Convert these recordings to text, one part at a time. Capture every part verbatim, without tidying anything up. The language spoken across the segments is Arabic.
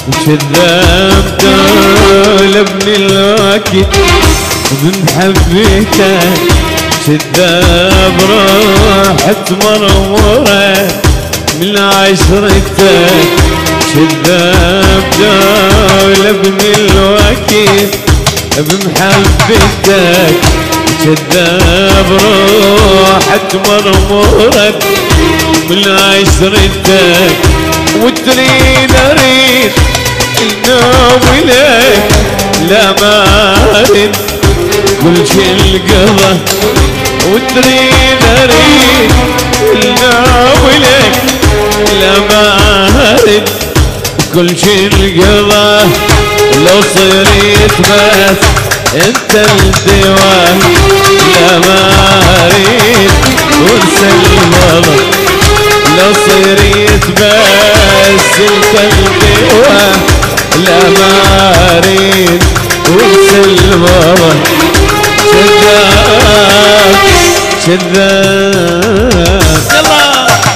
كذاب دول ابن الوقت من حبيتك كذاب روحت مرمورة من عشرتك كذاب دول ابن الوقت بمحبتك كذاب روحت مرمورة من عشرتك وتريد اريد النوم لك لا ما ارد كل شي القضى وتريد اريد النوم لك لا ما ارد كل شي القضى لو صريت بس انت الدواء لا ما اريد وانسى الماضي لو صريت بس انت الدواء لا ما اريد وانسى الماضي كذاب كذاب يلا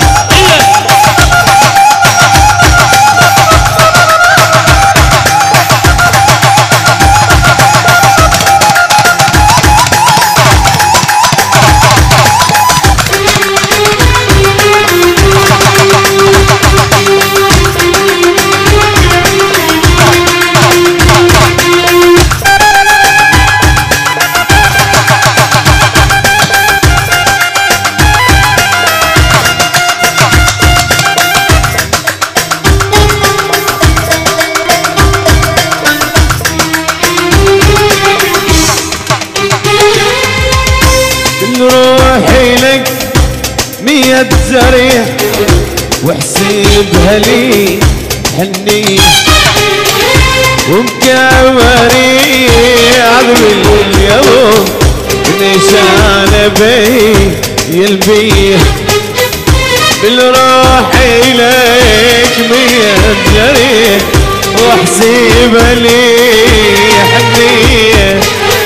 روحي لك مية زريح واحسبها لي حني ومكوري عذب اليوم نشان بي يلبيه بالروحي لك مية زريح واحسبها لي حني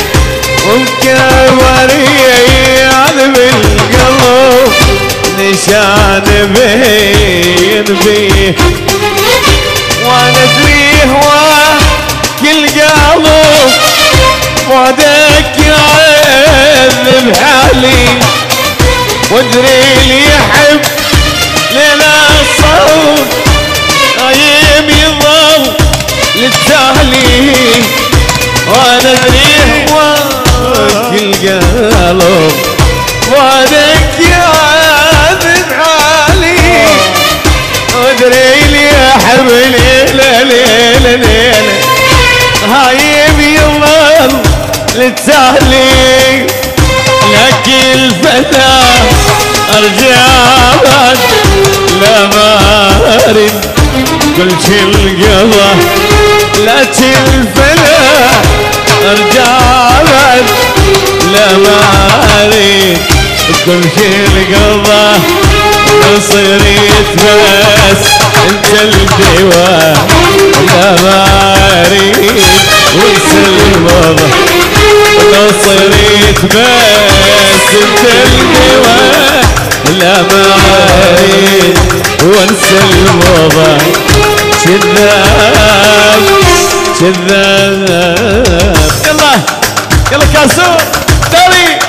ومكوري عذب القلب نشان بين بيه وانا ادريه وكل قلب وعدك يعذب حالي وادري اللي يحب ليلة الصوت غايب يظل للتالي وانا ادريه وكل قلب وعدك يعذب حالي وادري لي احب ليلة ليلة ليلة هايب يظل للتالي لك الفتى ارجع بعد لا ما ارد كل شي القضى لك الفتى ارجع بعد لا ما اريد كل شي القضى لو صريت بس انت الدواء لا ما اريد وانسى الماضي لو صريت بس انت الدواء لا ما اريد وانسى الماضي كذاب كذاب يلا يلا كاسو داري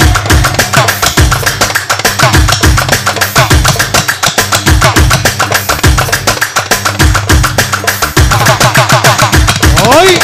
هاي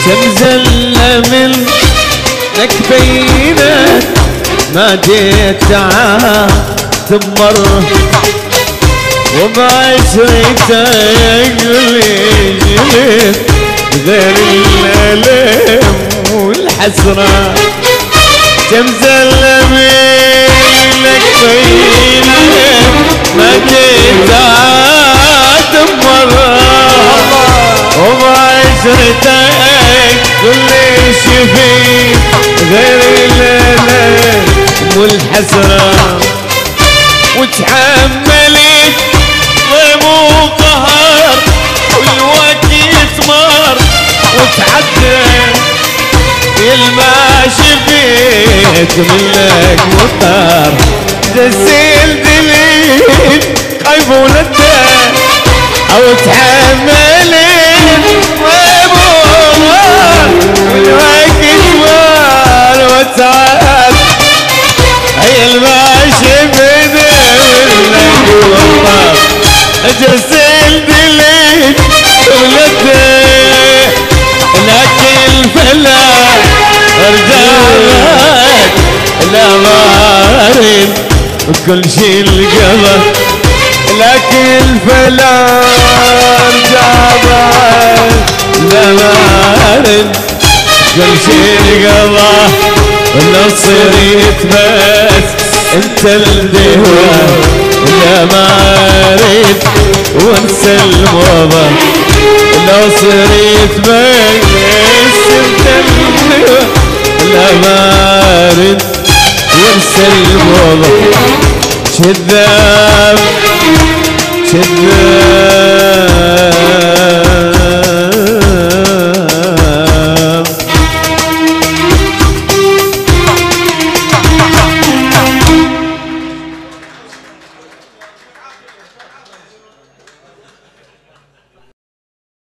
شمزلة منك بينك ما جيت تمر وبعشرتك ليلة غير الألم والحسرة شمزلة منك بينك ما جيت تمر وبعشرتك كل شي فيه غير الألم والحسرة وتحملت ضيم وقهر والوقت يتمر وتعدى الماشي بيت منك مطر تسيل دليل خايف ولده او تحملت ضيم وقهر والوقت يتمر وتعدى هي الماشي بدلك والله جسل دليل ولده لكن فلا رجعت لا مارد وكل شي القضى لكن فلا رجعت لا مارد كل شي القضى لو صريت بس انت الدهوة يا مارد وانسى الموضة لو صريت بس انت الدهوة يا مارد وانسى الموضة كذاب كذاب